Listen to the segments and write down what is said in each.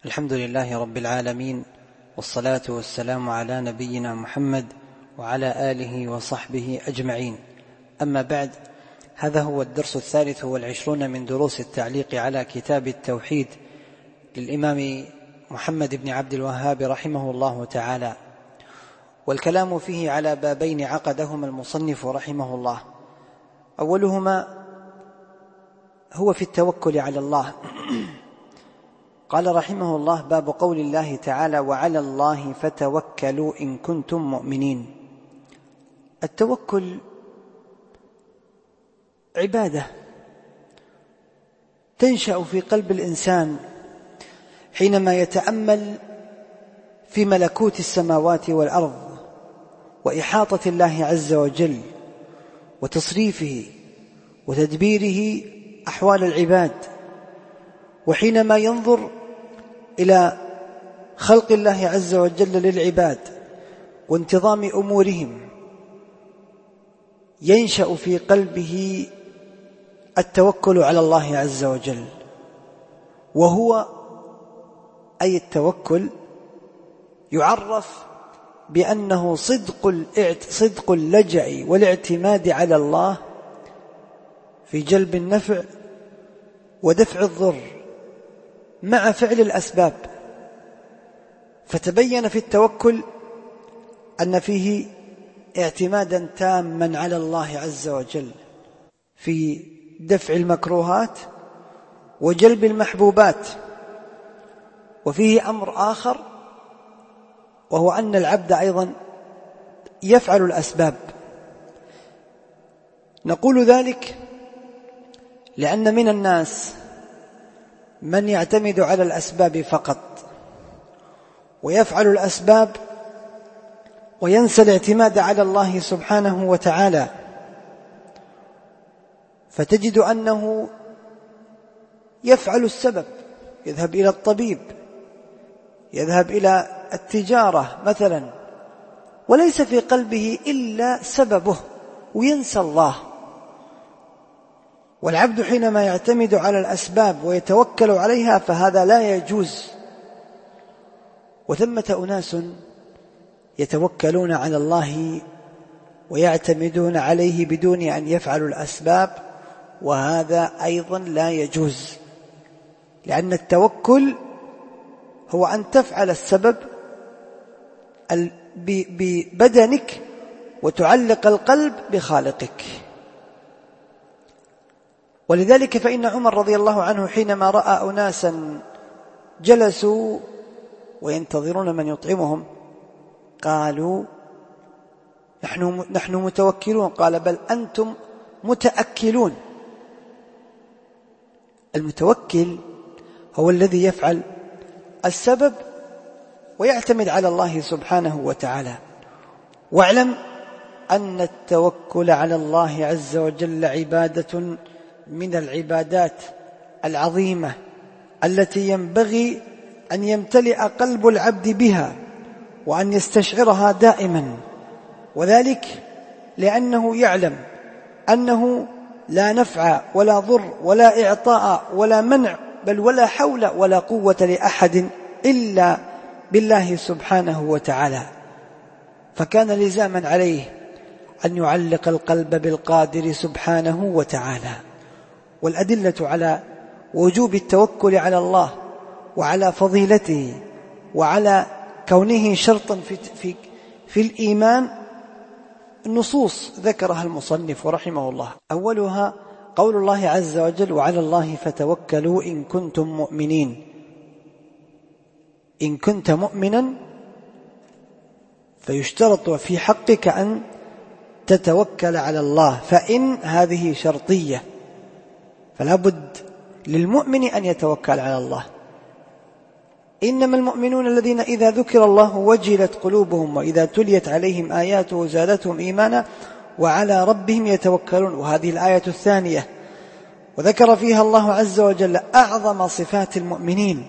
الحمد لله رب العالمين، والصلاة والسلام على نبينا محمد وعلى آله وصحبه أجمعين. أما بعد، هذا هو الدرس 23 من دروس التعليق على كتاب التوحيد للإمام محمد بن عبد الوهاب رحمه الله تعالى، والكلام فيه على بابين عقدهما المصنف رحمه الله. أولهما هو في التوكل على الله. قال رحمه الله: باب قول الله تعالى: وعلى الله فتوكلوا إن كنتم مؤمنين. التوكل عبادة تنشأ في قلب الإنسان حينما يتأمل في ملكوت السماوات والأرض وإحاطة الله عز وجل وتصريفه وتدبيره أحوال العباد، وحينما ينظر إلى خلق الله عز وجل للعباد وانتظام أمورهم، ينشأ في قلبه التوكل على الله عز وجل. وهو أي التوكل يعرف بأنه صدق اللجأ والاعتماد على الله في جلب النفع ودفع الضر مع فعل الأسباب. فتبين في التوكل أن فيه اعتمادا تاما على الله عز وجل في دفع المكروهات وجلب المحبوبات. وفيه أمر آخر، وهو أن العبد أيضا يفعل الأسباب. نقول ذلك لأن من الناس من يعتمد على الأسباب فقط ويفعل الأسباب وينسى الاعتماد على الله سبحانه وتعالى، فتجد أنه يفعل السبب، يذهب إلى الطبيب، يذهب إلى التجارة مثلا، وليس في قلبه إلا سببه وينسى الله. والعبد حينما يعتمد على الأسباب ويتوكل عليها فهذا لا يجوز. وثمة أناس يتوكلون على الله ويعتمدون عليه بدون أن يفعلوا الأسباب، وهذا أيضا لا يجوز، لأن التوكل هو أن تفعل السبب ببدنك وتعلق القلب بخالقك. ولذلك فإن عمر رضي الله عنه حينما رأى أناسا جلسوا وينتظرون من يطعمهم قالوا: نحن متوكلون. قال: بل أنتم متأكلون. المتوكل هو الذي يفعل السبب ويعتمد على الله سبحانه وتعالى. واعلم أن التوكل على الله عز وجل عبادة من العبادات العظيمة التي ينبغي أن يمتلئ قلب العبد بها وأن يستشعرها دائما، وذلك لأنه يعلم أنه لا نفع ولا ضر ولا إعطاء ولا منع بل ولا حول ولا قوة لأحد إلا بالله سبحانه وتعالى. فكان لزاما عليه أن يعلق القلب بالقادر سبحانه وتعالى. والأدلة على وجوب التوكل على الله وعلى فضيلته وعلى كونه شرطا في الإيمان نصوص ذكرها المصنف رحمه الله. أولها قول الله عز وجل: وعلى الله فتوكلوا إن كنتم مؤمنين. إن كنت مؤمنا فيشترط في حقك أن تتوكل على الله، فإن هذه شرطية، فلا بد للمؤمن أن يتوكل على الله. إنما المؤمنون الذين إذا ذكر الله وجلت قلوبهم وإذا تليت عليهم آياته زادتهم إيمانا وعلى ربهم يتوكلون. وهذه الآية الثانية، وذكر فيها الله عز وجل أعظم صفات المؤمنين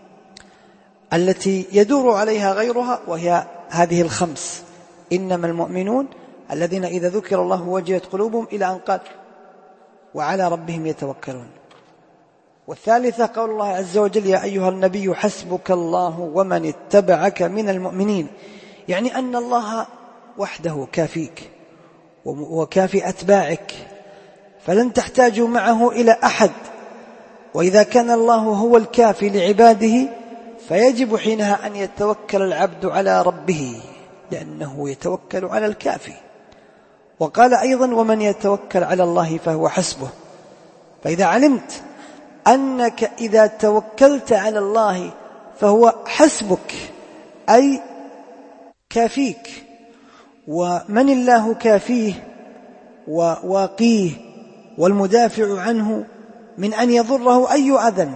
التي يدور عليها غيرها، وهي هذه الخمس: إنما المؤمنون الذين إذا ذكر الله وجلت قلوبهم، إلى أن قال وعلى ربهم يتوكلون. والثالثة قول الله عز وجل: يا أيها النبي حسبك الله ومن اتبعك من المؤمنين، يعني أن الله وحده كافيك وكافي أتباعك، فلن تحتاجوا معه إلى أحد. وإذا كان الله هو الكافي لعباده فيجب حينها أن يتوكل العبد على ربه، لأنه يتوكل على الكافي. وقال أيضا: ومن يتوكل على الله فهو حسبه. فإذا علمت أنك إذا توكلت على الله فهو حسبك، أي كافيك، ومن الله كافيه وواقيه والمدافع عنه من أن يضره أي أذى،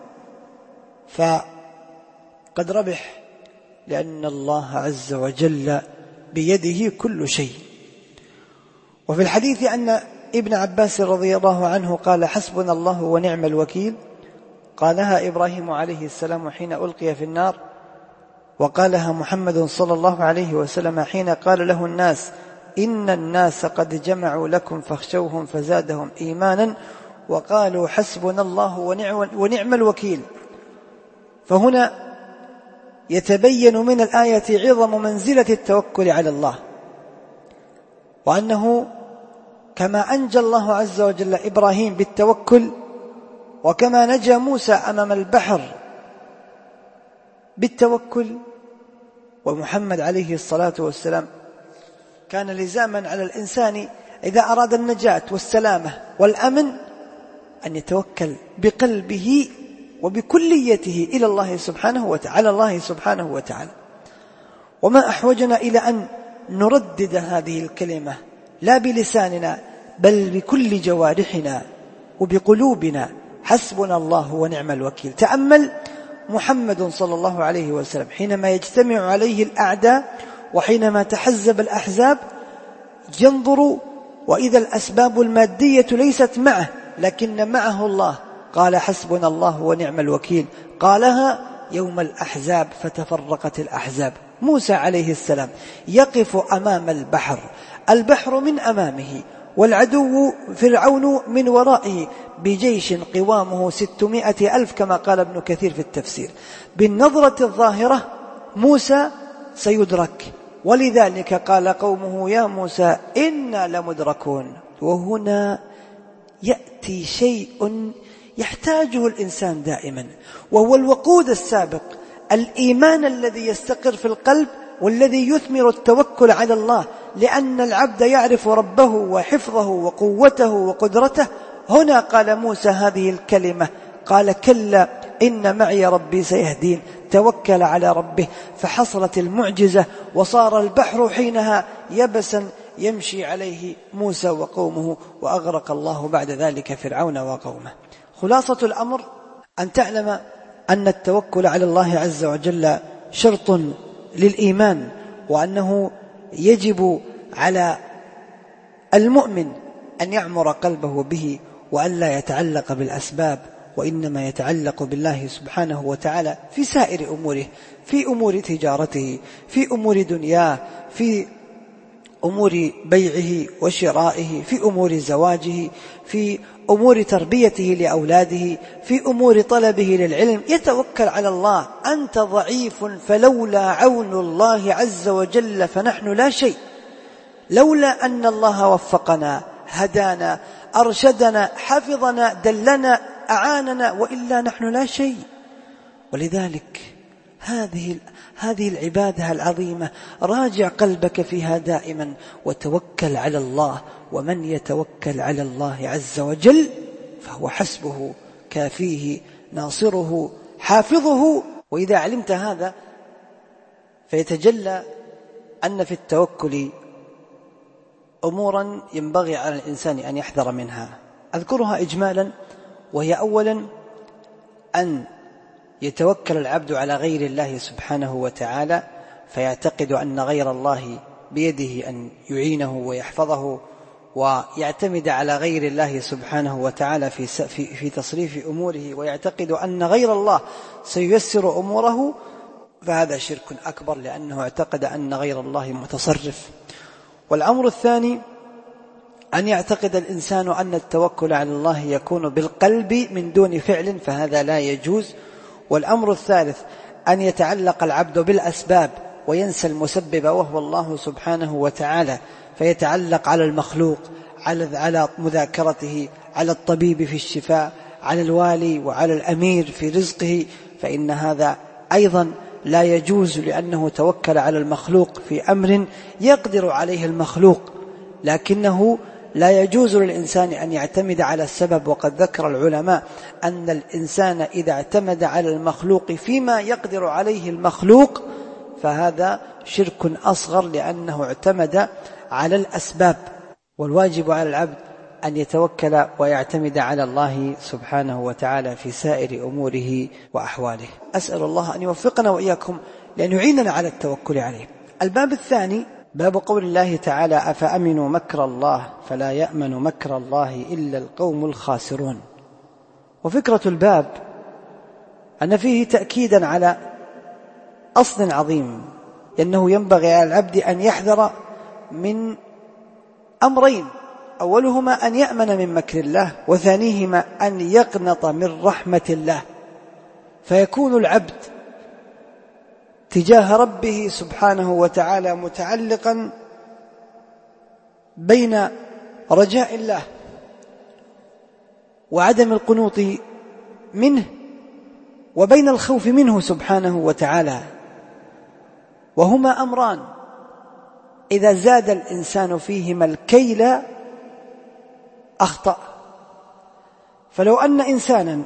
فقد ربح، لأن الله عز وجل بيده كل شيء. وفي الحديث أن ابن عباس رضي الله عنه قال: حسبنا الله ونعم الوكيل، قالها إبراهيم عليه السلام حين ألقي في النار، وقالها محمد صلى الله عليه وسلم حين قال له الناس: إن الناس قد جمعوا لكم فاخشوهم فزادهم إيمانا، وقالوا حسبنا الله ونعم الوكيل. فهنا يتبين من الآية عظم منزلة التوكل على الله، وأنه كما أنجى الله عز وجل إبراهيم بالتوكل، وكما نجى موسى أمام البحر بالتوكل، ومحمد عليه الصلاة والسلام كان لزاما على الإنسان إذا أراد النجاة والسلامة والأمن أن يتوكل بقلبه وبكليته إلى الله سبحانه وتعالى. وما أحوجنا إلى أن نردد هذه الكلمة لا بلساننا بل بكل جوارحنا وبقلوبنا: حسبنا الله ونعم الوكيل. تأمل محمد صلى الله عليه وسلم حينما يجتمع عليه الأعداء وحينما تحزب الأحزاب، ينظر وإذا الأسباب المادية ليست معه لكن معه الله، قال: حسبنا الله ونعم الوكيل. قالها يوم الأحزاب فتفرقت الأحزاب. موسى عليه السلام يقف أمام البحر من أمامه، والعدو فرعون من ورائه بجيش قوامه 600,000 كما قال ابن كثير في التفسير. بالنظرة الظاهرة موسى سيدرك، ولذلك قال قومه: يا موسى إنا لمدركون. وهنا يأتي شيء يحتاجه الإنسان دائما، وهو الوقود السابق، الإيمان الذي يستقر في القلب والذي يثمر التوكل على الله، لأن العبد يعرف ربه وحفظه وقوته وقدرته. هنا قال موسى هذه الكلمة، قال: كلا إن معي ربي سيهدين. توكل على ربه فحصلت المعجزة، وصار البحر حينها يبسا يمشي عليه موسى وقومه، وأغرق الله بعد ذلك فرعون وقومه. خلاصة الأمر أن تعلم أن التوكل على الله عز وجل شرط للإيمان، وأنه يجب على المؤمن أن يعمر قلبه به، وأن لا يتعلق بالأسباب، وإنما يتعلق بالله سبحانه وتعالى في سائر أموره، في أمور تجارته، في أمور دنياه، في أمور بيعه وشرائه، في أمور زواجه، في أمور تربيته لأولاده، في أمور طلبه للعلم. يتوكل على الله. أنت ضعيف، فلولا عون الله عز وجل فنحن لا شيء، لولا أن الله وفقنا، هدانا، أرشدنا، حفظنا، دلنا، أعاننا، وإلا نحن لا شيء. ولذلك هذه العبادة العظيمة راجع قلبك فيها دائما، وتوكل على الله. ومن يتوكل على الله عز وجل فهو حسبه، كافيه، ناصره، حافظه. وإذا علمت هذا فيتجلى أن في التوكل أمورا ينبغي على الإنسان أن يحذر منها، أذكرها إجمالا. وهي أولا أن يتوكل العبد على غير الله سبحانه وتعالى، فيعتقد أن غير الله بيده أن يعينه ويحفظه، ويعتمد على غير الله سبحانه وتعالى في تصريف أموره، ويعتقد أن غير الله سييسر أموره، فهذا شرك أكبر، لأنه اعتقد أن غير الله متصرف. والأمر الثاني أن يعتقد الإنسان أن التوكل على الله يكون بالقلب من دون فعل، فهذا لا يجوز. والأمر الثالث أن يتعلق العبد بالأسباب وينسى المسبب وهو الله سبحانه وتعالى، فيتعلق على المخلوق، على مذاكرته، على الطبيب في الشفاء، على الوالي وعلى الأمير في رزقه، فإن هذا أيضا لا يجوز، لأنه توكل على المخلوق في أمر يقدر عليه المخلوق، لكنه لا يجوز للإنسان أن يعتمد على السبب. وقد ذكر العلماء أن الإنسان إذا اعتمد على المخلوق فيما يقدر عليه المخلوق فهذا شرك أصغر، لأنه اعتمد على الأسباب. والواجب على العبد أن يتوكل ويعتمد على الله سبحانه وتعالى في سائر أموره وأحواله. أسأل الله أن يوفقنا وإياكم لأن يعيننا على التوكل عليه. الباب الثاني باب قول الله تعالى: أفأمنوا مكر الله فلا يأمن مكر الله إلا القوم الخاسرون. وفكرة الباب أن فيه تأكيدا على أصل عظيم، لأنه ينبغي على العبد أن يحذر من أمرين: أولهما أن يأمن من مكر الله، وثانيهما أن يقنط من رحمة الله، فيكون العبد تجاه ربه سبحانه وتعالى متعلقا بين رجاء الله وعدم القنوط منه، وبين الخوف منه سبحانه وتعالى، وهما أمران إذا زاد الإنسان فيهما الكيل أخطأ. فلو أن إنسانا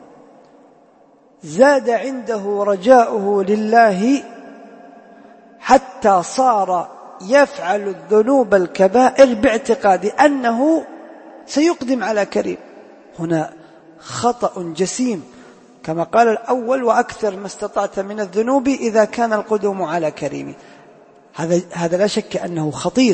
زاد عنده رجاؤه لله حتى صار يفعل الذنوب الكبائر باعتقاد أنه سيقدم على كريم، هنا خطأ جسيم، كما قال الأول: وأكثر ما استطعت من الذنوب إذا كان القدوم على كريم. هذا لا شك أنه خطير.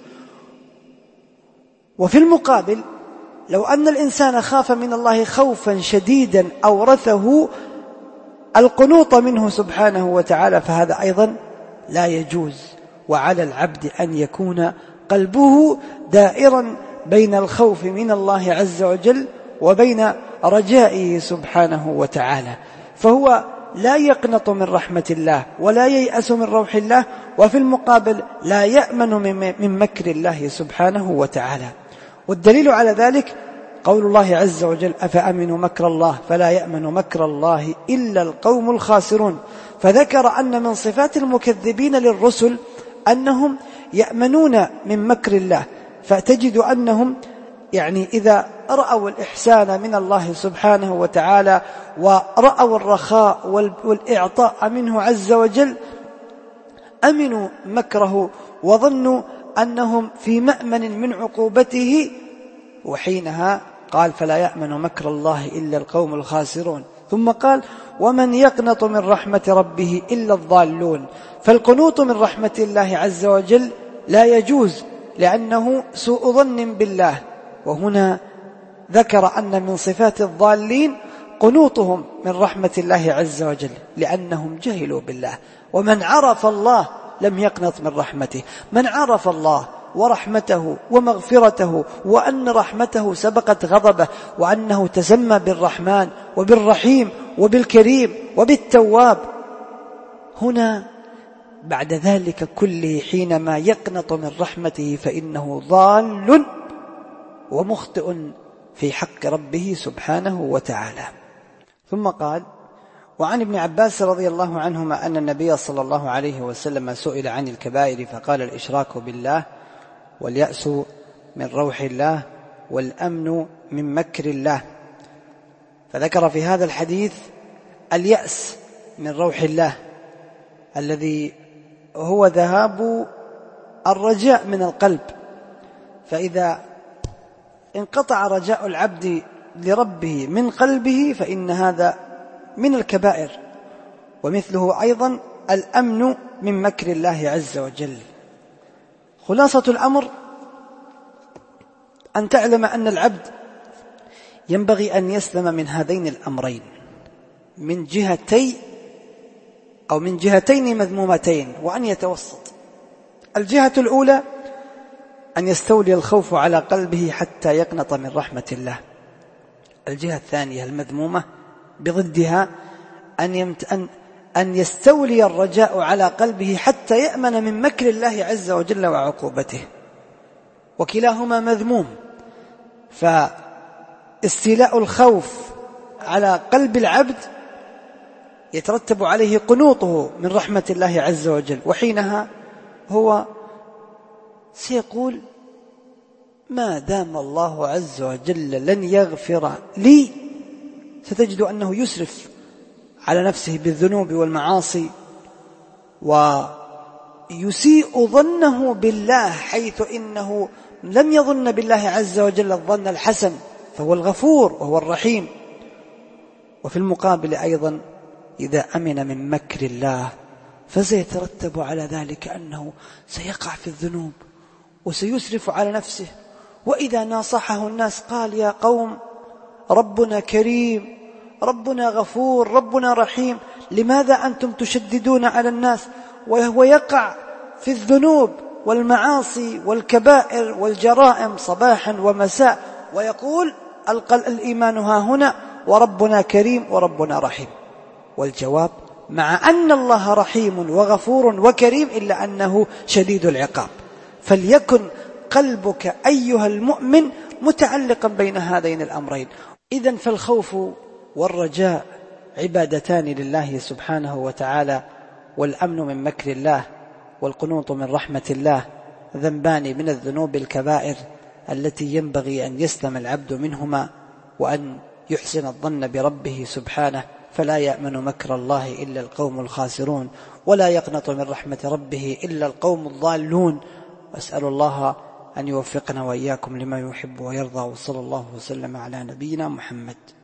وفي المقابل لو أن الإنسان خاف من الله خوفا شديدا أورثه القنوط منه سبحانه وتعالى، فهذا أيضا لا يجوز. وعلى العبد أن يكون قلبه دائرا بين الخوف من الله عز وجل وبين رجائه سبحانه وتعالى، فهو لا يقنط من رحمة الله ولا ييأس من روح الله، وفي المقابل لا يأمن من مكر الله سبحانه وتعالى. والدليل على ذلك قول الله عز وجل: أفأمنوا مكر الله فلا يأمن مكر الله إلا القوم الخاسرون. فذكر أن من صفات المكذبين للرسل أنهم يأمنون من مكر الله، فتجد أنهم إذا رأوا الإحسان من الله سبحانه وتعالى ورأوا الرخاء والإعطاء منه عز وجل أمنوا مكره وظنوا أنهم في مأمن من عقوبته، وحينها قال: فلا يأمن مكر الله إلا القوم الخاسرون. ثم قال: ومن يقنط من رحمة ربه إلا الضالون. فالقنوط من رحمة الله عز وجل لا يجوز، لأنه سوء ظن بالله. وهنا ذكر أن من صفات الضالين قنوطهم من رحمة الله عز وجل، لأنهم جهلوا بالله. ومن عرف الله لم يقنط من رحمته. من عرف الله ورحمته ومغفرته وأن رحمته سبقت غضبه وأنه تسمى بالرحمن وبالرحيم وبالكريم وبالتواب، هنا بعد ذلك كله حينما يقنط من رحمته فإنه ضال ومخطئ في حق ربه سبحانه وتعالى. ثم قال: وعن ابن عباس رضي الله عنهما أن النبي صلى الله عليه وسلم سئل عن الكبائر فقال: الإشراك بالله، واليأس من روح الله، والأمن من مكر الله. فذكر في هذا الحديث اليأس من روح الله الذي هو ذهاب الرجاء من القلب، فإذا انقطع رجاء العبد لربه من قلبه فإن هذا من الكبائر. ومثله أيضا الأمن من مكر الله عز وجل. خلاصة الأمر أن تعلم أن العبد ينبغي أن يسلم من هذين الأمرين من جهتين مذمومتين، وأن يتوسط. الجهة الأولى أن يستولي الخوف على قلبه حتى يقنط من رحمة الله. الجهة الثانية المذمومة بضدها أن يستولي الرجاء على قلبه حتى يأمن من مكر الله عز وجل وعقوبته، وكلاهما مذموم. فاستيلاء الخوف على قلب العبد يترتب عليه قنوطه من رحمة الله عز وجل، وحينها هو سيقول ما دام الله عز وجل لن يغفر لي، ستجد أنه يسرف على نفسه بالذنوب والمعاصي ويسيء ظنه بالله، حيث إنه لم يظن بالله عز وجل الظن الحسن، فهو الغفور وهو الرحيم. وفي المقابل أيضا إذا أمن من مكر الله فسيترتب على ذلك أنه سيقع في الذنوب وسيسرف على نفسه، وإذا ناصحه الناس قال يا قوم ربنا كريم، ربنا غفور، ربنا رحيم، لماذا أنتم تشددون على الناس؟ وهو يقع في الذنوب والمعاصي والكبائر والجرائم صباحا ومساء، ويقول الإيمان ها هنا وربنا كريم وربنا رحيم. والجواب مع أن الله رحيم وغفور وكريم إلا أنه شديد العقاب. فليكن قلبك أيها المؤمن متعلقا بين هذين الأمرين. إذن فالخوف والرجاء عبادتان لله سبحانه وتعالى، والأمن من مكر الله والقنوط من رحمة الله ذنبان من الذنوب الكبائر التي ينبغي أن يسلم العبد منهما، وأن يحسن الظن بربه سبحانه، فلا يأمن مكر الله إلا القوم الخاسرون، ولا يقنط من رحمة ربه إلا القوم الضالون. وأسأل الله أن يوفقنا وإياكم لما يحب ويرضى، وصلى الله وسلم على نبينا محمد.